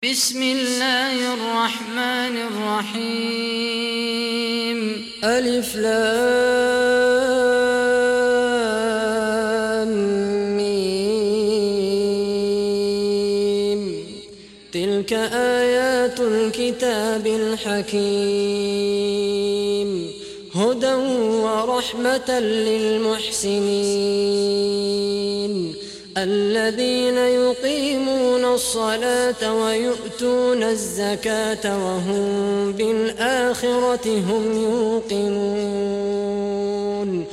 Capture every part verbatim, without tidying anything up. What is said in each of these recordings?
بسم الله الرحمن الرحيم. ألف لام ميم. تلك آيات الكتاب الحكيم هدى ورحمة للمحسنين الذين يقيمون الصلاة ويؤتون الزكاة وهم بالآخرة هم يوقنون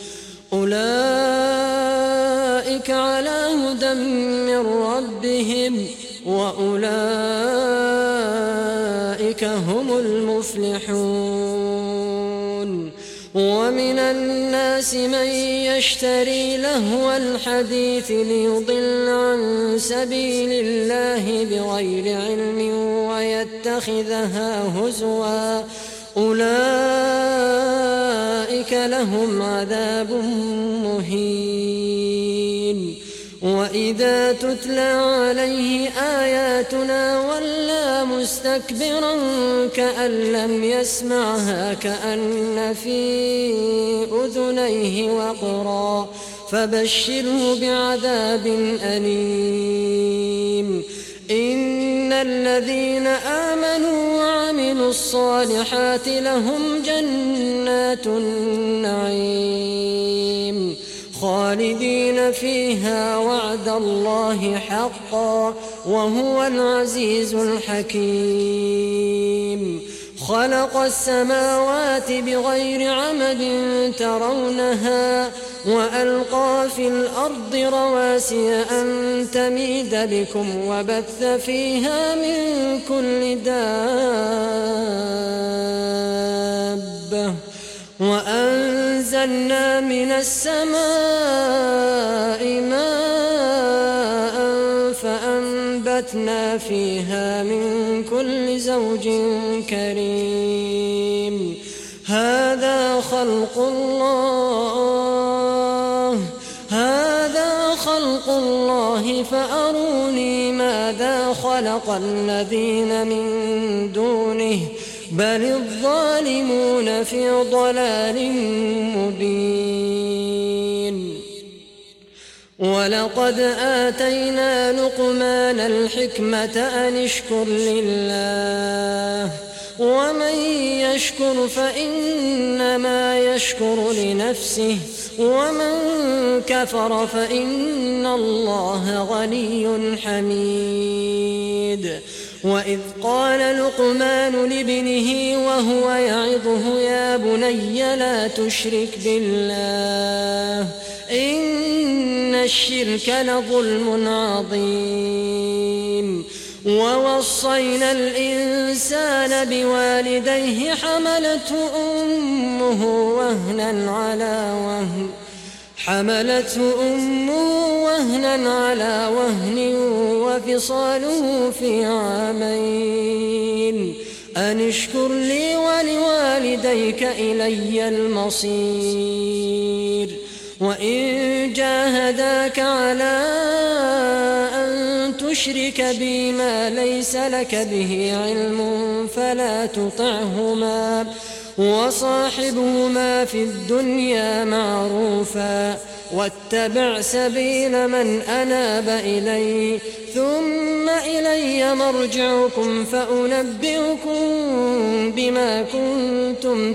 أولئك على هدى من ربهم وأولئك هم المفلحون. ومن الناس من يشتري لهو الحديث ليضل عن سبيل الله بغير علم ويتخذها هزوا أولئك لهم عذاب مهين. وإذا تتلى عليه آياتنا ولى مستكبرا كأن لم يسمعها كأن في أذنيه وقرا فبشره بعذاب أليم. إن الذين آمنوا وعملوا الصالحات لهم جنات النعيم خالدين فيها وعد الله حقا وهو العزيز الحكيم. خلق السماوات بغير عمد ترونها وألقى في الأرض رواسي أن تميد بكم وبث فيها من كل دابة وأنزلنا من السماء ماء فأنبتنا فيها من كل زوج كريم. هذا خلق الله هذا خلق الله فأروني ماذا خلق الذين من دونه بل الظالمون في ضلال مبين. ولقد آتينا لقمان الحكمة أن اشكر لله ومن يشكر فإنما يشكر لنفسه ومن كفر فإن الله غني حميد. وإذ قال لقمان لابنه وهو يعظه يا بني لا تشرك بالله إن الشرك لظلم عظيم. ووصينا الإنسان بوالديه حملته أمه وهنا على وهن حملته أمه وهنا على وهن وفصاله في عامين أن اشكر لي ولوالديك إلي المصير. وإن جاهداك على أن تشرك بي ما ليس لك به علم فلا تطعهما وصاحبهما في الدنيا معروفا واتبع سبيل من أناب إلي ثم إلي مرجعكم فأنبئكم بما كنتم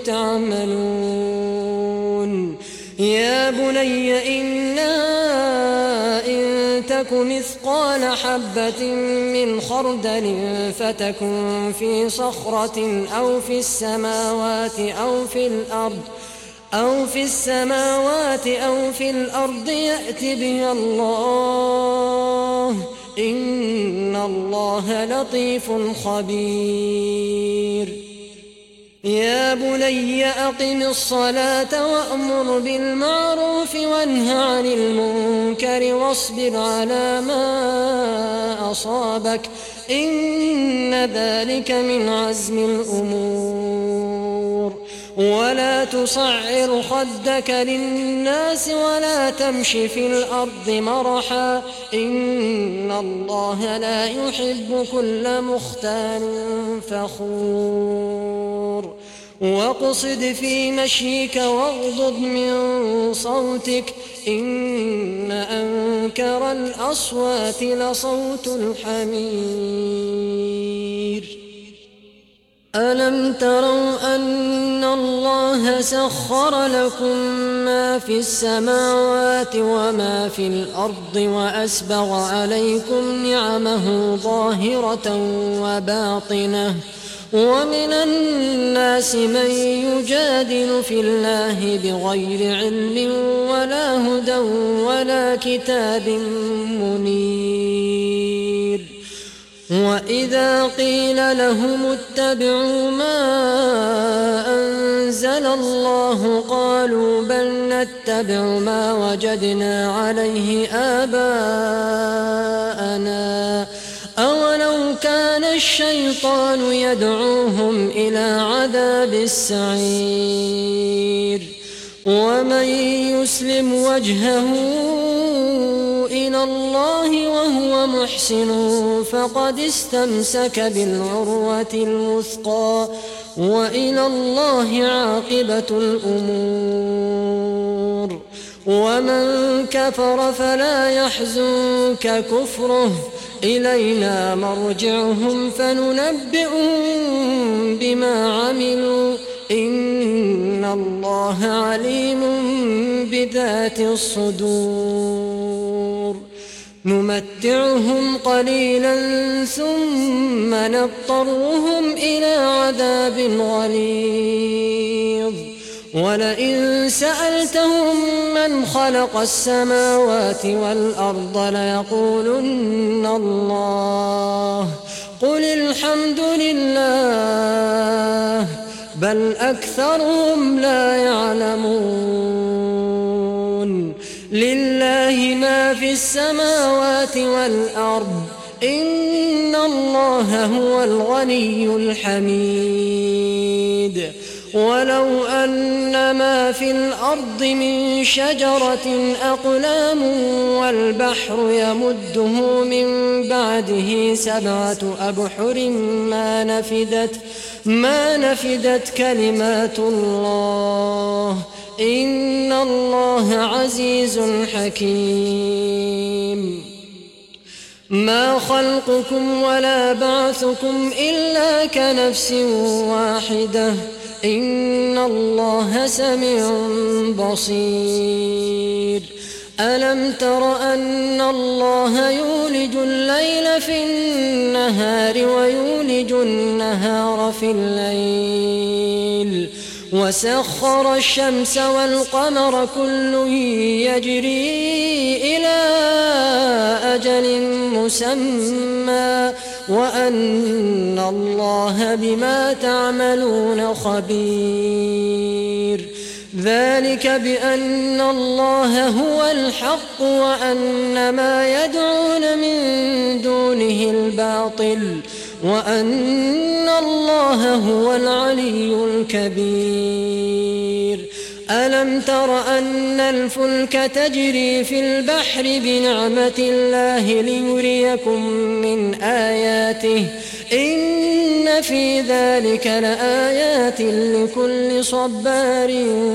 تعملون. يا بني إنها إن تك مثقال حبة من خردل فتكن في صخرة أو في السماوات أو في الأرض أو في السماوات أو في الأرض يأت بها الله إن الله لطيف خبير. يا بني أقم الصلاة وأمر بالمعروف وانه عن المنكر واصبر على ما أصابك إن ذلك من عزم الأمور. ولا تصعر خدك للناس ولا تمش في الأرض مرحا إن الله لا يحب كل مختال فخور واقصد في مشيك واغضض من صوتك إن أنكر الأصوات لصوت الحمير ألم تروا أن الله سخر لكم ما في السماوات وما في الأرض وأسبغ عليكم نعمه ظاهرة وباطنة ومن الناس من يجادل في الله بغير علم ولا هدى ولا كتاب منير وإذا قيل لهم اتبعوا ما أنزل الله قالوا بل نتبع ما وجدنا عليه آباءنا أولو كان الشيطان يدعوهم إلى عذاب السعير ومن يسلم وجهه إلى الله وهو محسن فقد استمسك بالعروة الوثقى وإلى الله عاقبة الأمور ومن كفر فلا يحزنك كفره إلينا مرجعهم فننبئهم بما عملوا إن الله عليم بذات الصدور نمتعهم قليلا ثم نضطرهم إلى عذاب غليظ ولئن سألتهم من خلق السماوات والأرض ليقولن الله قل الحمد لله بل أكثرهم لا يعلمون لله ما في السماوات والأرض إن الله هو الغني الحميد ولو أن ما في الأرض من شجرة أقلام والبحر يمده من بعده سبعة أبحر ما نفدت ما نفدت كلمات الله إن الله عزيز حكيم ما خلقكم ولا بعثكم إلا كنفس واحدة إن الله سميع بصير ألم تر أن الله يولج الليل في النهار ويولج النهار في الليل وسخر الشمس والقمر كل يجري إلى أجل مسمى وأن الله بما تعملون خبير ذلك بأن الله هو الحق وأن ما يدعون من دونه الباطل وأن الله هو العلي الكبير ألم تر أن الفلك تجري في البحر بنعمة الله ليريكم من آياته إن في ذلك لآيات لكل صبار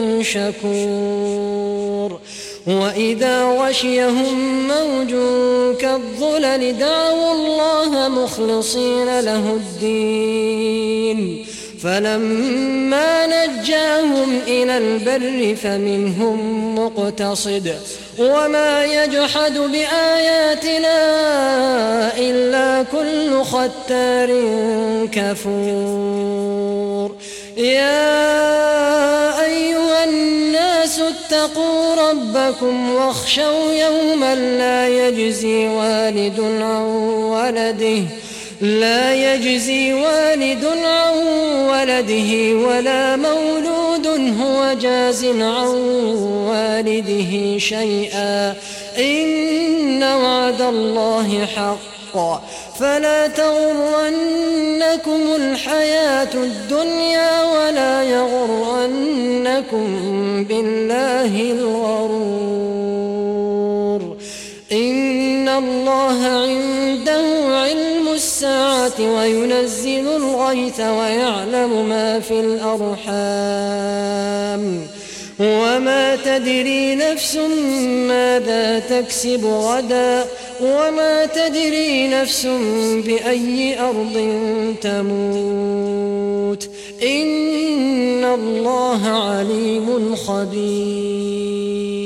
شكور وإذا غشيهم موج كالظلل دعوا الله مخلصين له الدين فلما نجاهم إلى البر فمنهم مقتصد وما يجحد بآياتنا إلا كل ختار كفور يا أيها الناس اتقوا ربكم واخشوا يوما لا يجزي والد عن ولده لا يجزي والد عن ولده ولا مولود هو جاز عن والده شيئا إن وعد الله حق فلا تغرنكم تغرنكم الحياة الدنيا ولا يغرنكم بالله الغرور إن الله عنده علم الساعة وينزل الغيث ويعلم ما في الأرحام وما تدري نفس ماذا تكسب غدا وما تدري نفس بأي أرض تموت إن الله عليم خبير